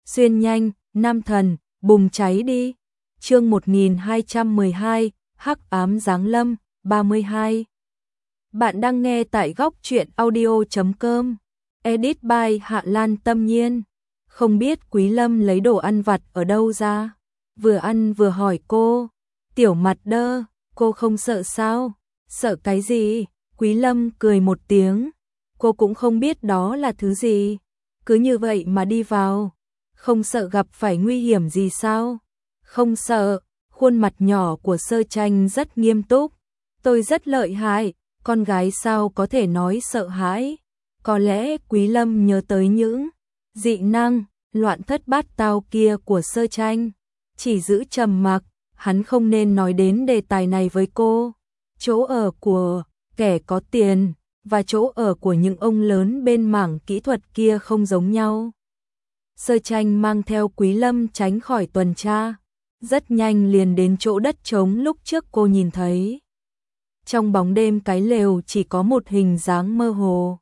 xuyên nhanh, nam thần, bùng cháy đi. Chương 1212, Hắc ám giáng lâm, 32. Bạn đang nghe tại góc truyện audio.com. Edit by Hạ Lan Tâm Nhiên. Không biết Quý Lâm lấy đồ ăn vặt ở đâu ra. Vừa ăn vừa hỏi cô. Tiểu Mặt Đơ, cô không sợ sao? Sợ cái gì? Quý Lâm cười một tiếng. Cô cũng không biết đó là thứ gì. Cứ như vậy mà đi vào. Không sợ gặp phải nguy hiểm gì sao? Không sợ. Khuôn mặt nhỏ của Sơ Tranh rất nghiêm túc. Tôi rất lợi hại. Con gái sao có thể nói sợ hãi? Có lẽ Quý Lâm nhớ tới những dị năng, loạn thất bát tao kia của Sơ Tranh. Chỉ giữ trầm mặc, hắn không nên nói đến đề tài này với cô. Chỗ ở của kẻ có tiền và chỗ ở của những ông lớn bên mảng kỹ thuật kia không giống nhau. Sơ Tranh mang theo Quý Lâm tránh khỏi tuần tra, rất nhanh liền đến chỗ đất trống lúc trước cô nhìn thấy. Trong bóng đêm cái lều chỉ có một hình dáng mơ hồ.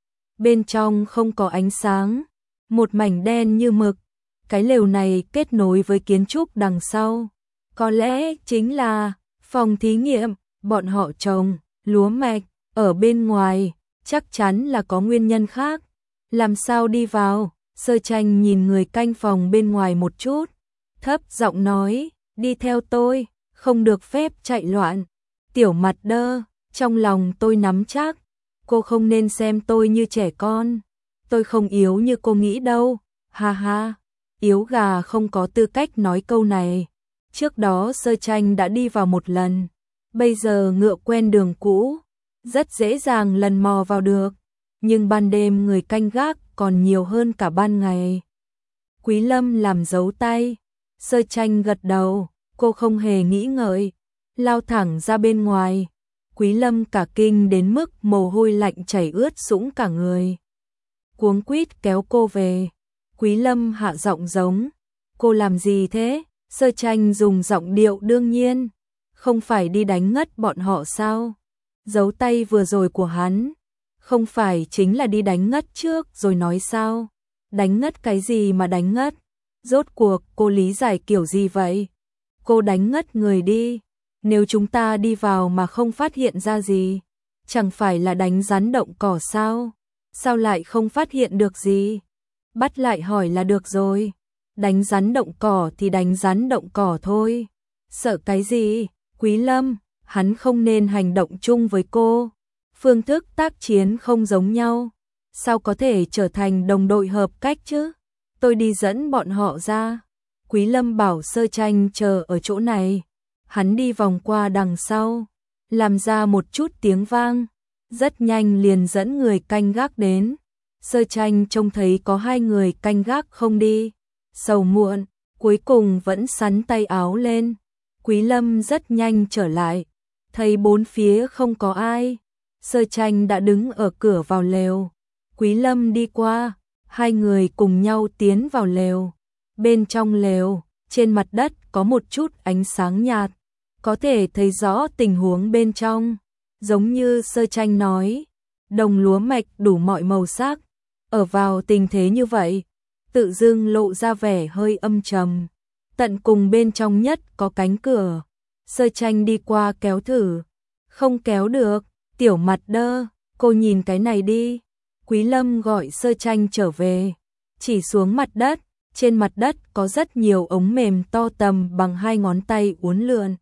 Bên trong không có ánh sáng, một mảnh đen như mực. Cái lều này kết nối với kiến trúc đằng sau. Có lẽ chính là phòng thí nghiệm, bọn họ trồng lúa mạch ở bên ngoài, chắc chắn là có nguyên nhân khác. Làm sao đi vào? Sơ Tranh nhìn người canh phòng bên ngoài một chút, thấp giọng nói, đi theo tôi, không được phép chạy loạn. Tiểu Mặt Đơ, trong lòng tôi nắm chắc, cô không nên xem tôi như trẻ con. Tôi không yếu như cô nghĩ đâu, ha ha. Yếu gà không có tư cách nói câu này. Trước đó Sơ Tranh đã đi vào một lần, bây giờ ngựa quen đường cũ, rất dễ dàng lần mò vào được. Nhưng ban đêm người canh gác còn nhiều hơn cả ban ngày. Quý Lâm làm dấu tay. Sơ Tranh gật đầu, cô không hề nghĩ ngợi, lao thẳng ra bên ngoài. Quý Lâm cả kinh đến mức mồ hôi lạnh chảy ướt sũng cả người. Cuống quýt kéo cô về. Quý Lâm hạ giọng giống, cô làm gì thế? Sơ Tranh dùng giọng điệu đương nhiên, không phải đi đánh ngất bọn họ sao? Dấu tay vừa rồi của hắn, không phải chính là đi đánh ngất trước rồi nói sao? Đánh ngất cái gì mà đánh ngất? Rốt cuộc cô lý giải kiểu gì vậy? Cô đánh ngất người đi, nếu chúng ta đi vào mà không phát hiện ra gì, chẳng phải là đánh rắn động cỏ sao? Sao lại không phát hiện được gì? Bắt lại hỏi là được rồi. Đánh rắn động cỏ thì đánh rắn động cỏ thôi. Sợ cái gì? Quý Lâm, hắn không nên hành động chung với cô. Phương thức tác chiến không giống nhau. Sao có thể trở thành đồng đội hợp cách chứ? Tôi đi dẫn bọn họ ra. Quý Lâm bảo Sơ Tranh chờ ở chỗ này. Hắn đi vòng qua đằng sau, làm ra một chút tiếng vang. Rất nhanh liền dẫn người canh gác đến. Sơ Tranh trông thấy có hai người canh gác không đi, sầu muộn, cuối cùng vẫn xắn tay áo lên. Quý Lâm rất nhanh trở lại, thấy bốn phía không có ai. Sơ Tranh đã đứng ở cửa vào lều. Quý Lâm đi qua, hai người cùng nhau tiến vào lều. Bên trong lều, trên mặt đất có một chút ánh sáng nhạt, có thể thấy rõ tình huống bên trong. Giống như Sơ Tranh nói, đồng lúa mạch đủ mọi màu sắc. Ở vào tình thế như vậy, tự dưng lộ ra vẻ hơi âm trầm. Tận cùng bên trong nhất có cánh cửa. Sơ Tranh đi qua kéo thử. Không kéo được. Tiểu Mặt Đơ, cô nhìn cái này đi. Quý Lâm gọi Sơ Tranh trở về. Chỉ xuống mặt đất. Trên mặt đất có rất nhiều ống mềm to tầm bằng hai ngón tay uốn lượn.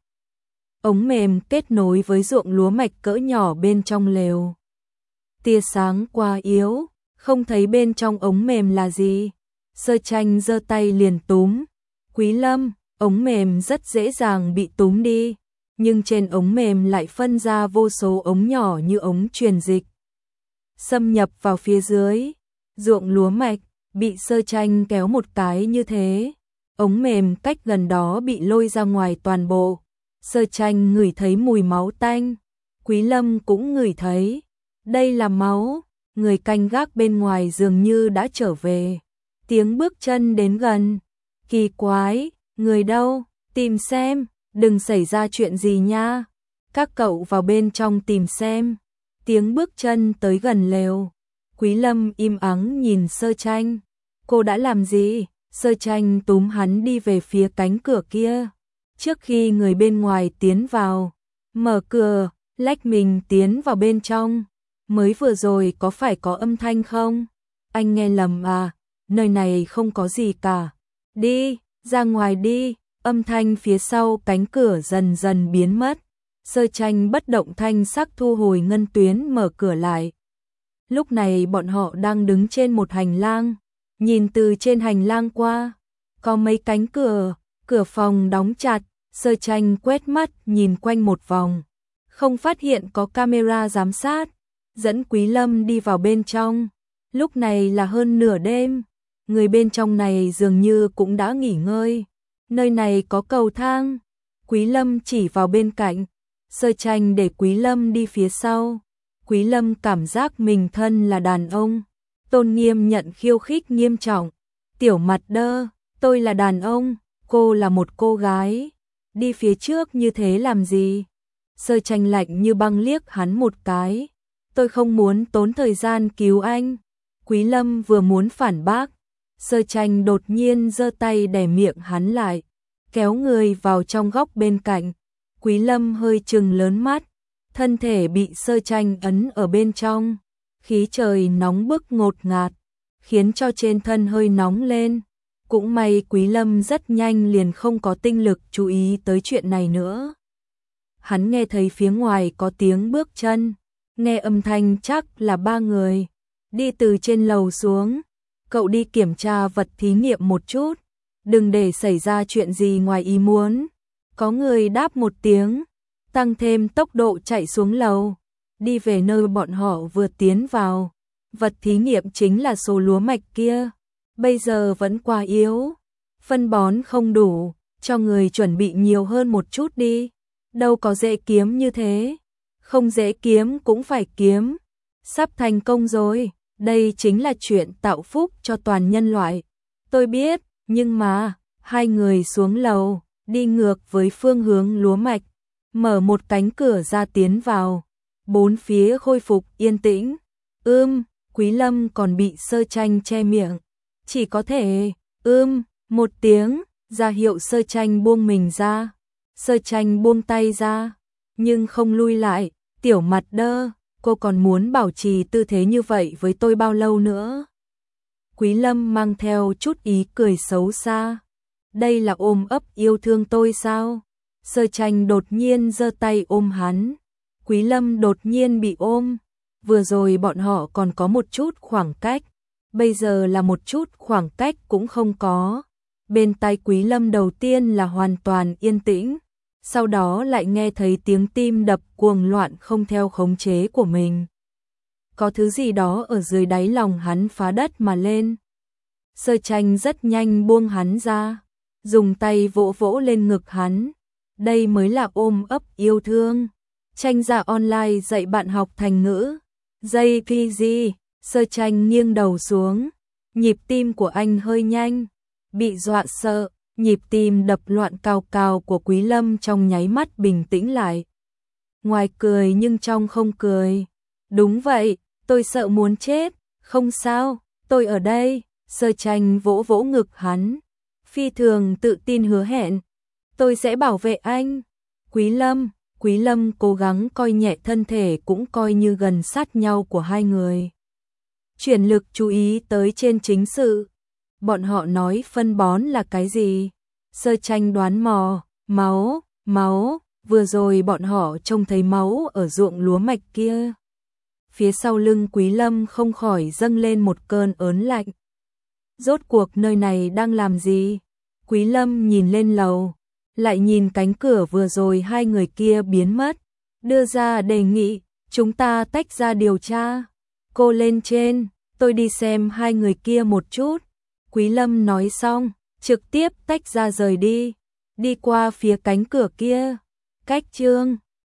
Ống mềm kết nối với ruộng lúa mạch cỡ nhỏ bên trong lều. Tia sáng quá yếu, không thấy bên trong ống mềm là gì. Sơ Tranh giơ tay liền túm. Quý Lâm, ống mềm rất dễ dàng bị túm đi, nhưng trên ống mềm lại phân ra vô số ống nhỏ như ống truyền dịch, xâm nhập vào phía dưới. Ruộng lúa mạch bị Sơ Tranh kéo một cái như thế, ống mềm cách gần đó bị lôi ra ngoài toàn bộ. Sơ Tranh ngửi thấy mùi máu tanh. Quý Lâm cũng ngửi thấy. Đây là máu. Người canh gác bên ngoài dường như đã trở về. Tiếng bước chân đến gần. Kỳ quái, người đâu? Tìm xem, đừng xảy ra chuyện gì nha. Các cậu vào bên trong tìm xem. Tiếng bước chân tới gần lều. Quý Lâm im ắng nhìn Sơ Tranh. Cô đã làm gì? Sơ Tranh túm hắn đi về phía cánh cửa kia. Trước khi người bên ngoài tiến vào, mở cửa, lách mình tiến vào bên trong. Mới vừa rồi có phải có âm thanh không? Anh nghe lầm à? Nơi này không có gì cả. Đi, ra ngoài đi. Âm thanh phía sau cánh cửa dần dần biến mất. Sơ Tranh bất động thanh sắc thu hồi ngân tuyến, mở cửa lại. Lúc này bọn họ đang đứng trên một hành lang. Nhìn từ trên hành lang qua, có mấy cánh cửa, cửa phòng đóng chặt. Sơ Tranh quét mắt nhìn quanh một vòng, không phát hiện có camera giám sát, dẫn Quý Lâm đi vào bên trong. Lúc này là hơn nửa đêm, người bên trong này dường như cũng đã nghỉ ngơi. Nơi này có cầu thang. Quý Lâm chỉ vào bên cạnh. Sơ Tranh để Quý Lâm đi phía sau. Quý Lâm cảm giác mình thân là đàn ông, tôn nghiêm nhận khiêu khích nghiêm trọng. Tiểu Mặt Đơ, tôi là đàn ông, cô là một cô gái, đi phía trước như thế làm gì? Sơ Tranh lạnh như băng liếc hắn một cái. Tôi không muốn tốn thời gian cứu anh. Quý Lâm vừa muốn phản bác, Sơ Tranh đột nhiên giơ tay đè miệng hắn lại, kéo người vào trong góc bên cạnh. Quý Lâm hơi trừng lớn mắt, thân thể bị Sơ Tranh ấn ở bên trong. Khí trời nóng bức ngột ngạt, khiến cho trên thân hơi nóng lên. Cũng may Quý Lâm rất nhanh liền không có tinh lực chú ý tới chuyện này nữa. Hắn nghe thấy phía ngoài có tiếng bước chân, nghe âm thanh chắc là 3 người đi từ trên lầu xuống. Cậu đi kiểm tra vật thí nghiệm một chút, đừng để xảy ra chuyện gì ngoài ý muốn. Có người đáp một tiếng, tăng thêm tốc độ chạy xuống lầu, đi về nơi bọn họ vừa tiến vào. Vật thí nghiệm chính là số lúa mạch kia, bây giờ vẫn quá yếu, phân bón không đủ, cho người chuẩn bị nhiều hơn một chút đi. Đâu có dễ kiếm như thế, không dễ kiếm cũng phải kiếm. Sắp thành công rồi, đây chính là chuyện tạo phúc cho toàn nhân loại. Tôi biết, nhưng mà, hai người xuống lầu, đi ngược với phương hướng lúa mạch, mở một cánh cửa ra tiến vào. Bốn phía khôi phục yên tĩnh. Quý Lâm còn bị Sơ Tranh che miệng, chỉ có thể một tiếng ra hiệu Sơ Tranh buông mình ra. Sơ Tranh buông tay ra, nhưng không lui lại. Tiểu Mặt Đơ, cô còn muốn bảo trì tư thế như vậy với tôi bao lâu nữa? Quý Lâm mang theo chút ý cười xấu xa. Đây là ôm ấp yêu thương tôi sao? Sơ Tranh đột nhiên giơ tay ôm hắn. Quý Lâm đột nhiên bị ôm. Vừa rồi bọn họ còn có một chút khoảng cách, bây giờ là một chút khoảng cách cũng không có. Bên tai Quý Lâm đầu tiên là hoàn toàn yên tĩnh, sau đó lại nghe thấy tiếng tim đập cuồng loạn không theo khống chế của mình. Có thứ gì đó ở dưới đáy lòng hắn phá đất mà lên. Sơ Tranh rất nhanh buông hắn ra, dùng tay vỗ vỗ lên ngực hắn. Đây mới là ôm ấp yêu thương. Tranh Dạ online dạy bạn học thành ngữ. JPG, Sơ Tranh nghiêng đầu xuống, nhịp tim của anh hơi nhanh, bị dọa sợ, nhịp tim đập loạn cào cào của Quý Lâm trong nháy mắt bình tĩnh lại. Ngoài cười nhưng trong không cười. Đúng vậy, tôi sợ muốn chết, không sao, tôi ở đây. Sơ Tranh vỗ vỗ ngực hắn, phi thường tự tin hứa hẹn, tôi sẽ bảo vệ anh. Quý Lâm cố gắng coi nhẹ thân thể cũng coi như gần sát nhau của hai người. Chuyển lực chú ý tới trên chính sự. Bọn họ nói phân bón là cái gì? Sơ Tranh đoán mò, máu, vừa rồi bọn họ trông thấy máu ở ruộng lúa mạch kia. Phía sau lưng Quý Lâm không khỏi dâng lên một cơn ớn lạnh. Rốt cuộc nơi này đang làm gì? Quý Lâm nhìn lên lầu, lại nhìn cánh cửa vừa rồi hai người kia biến mất, đưa ra đề nghị, chúng ta tách ra điều tra. Cô lên trên, tôi đi xem hai người kia một chút. Quý Lâm nói xong, trực tiếp tách ra rời đi, đi qua phía cánh cửa kia. Cách chương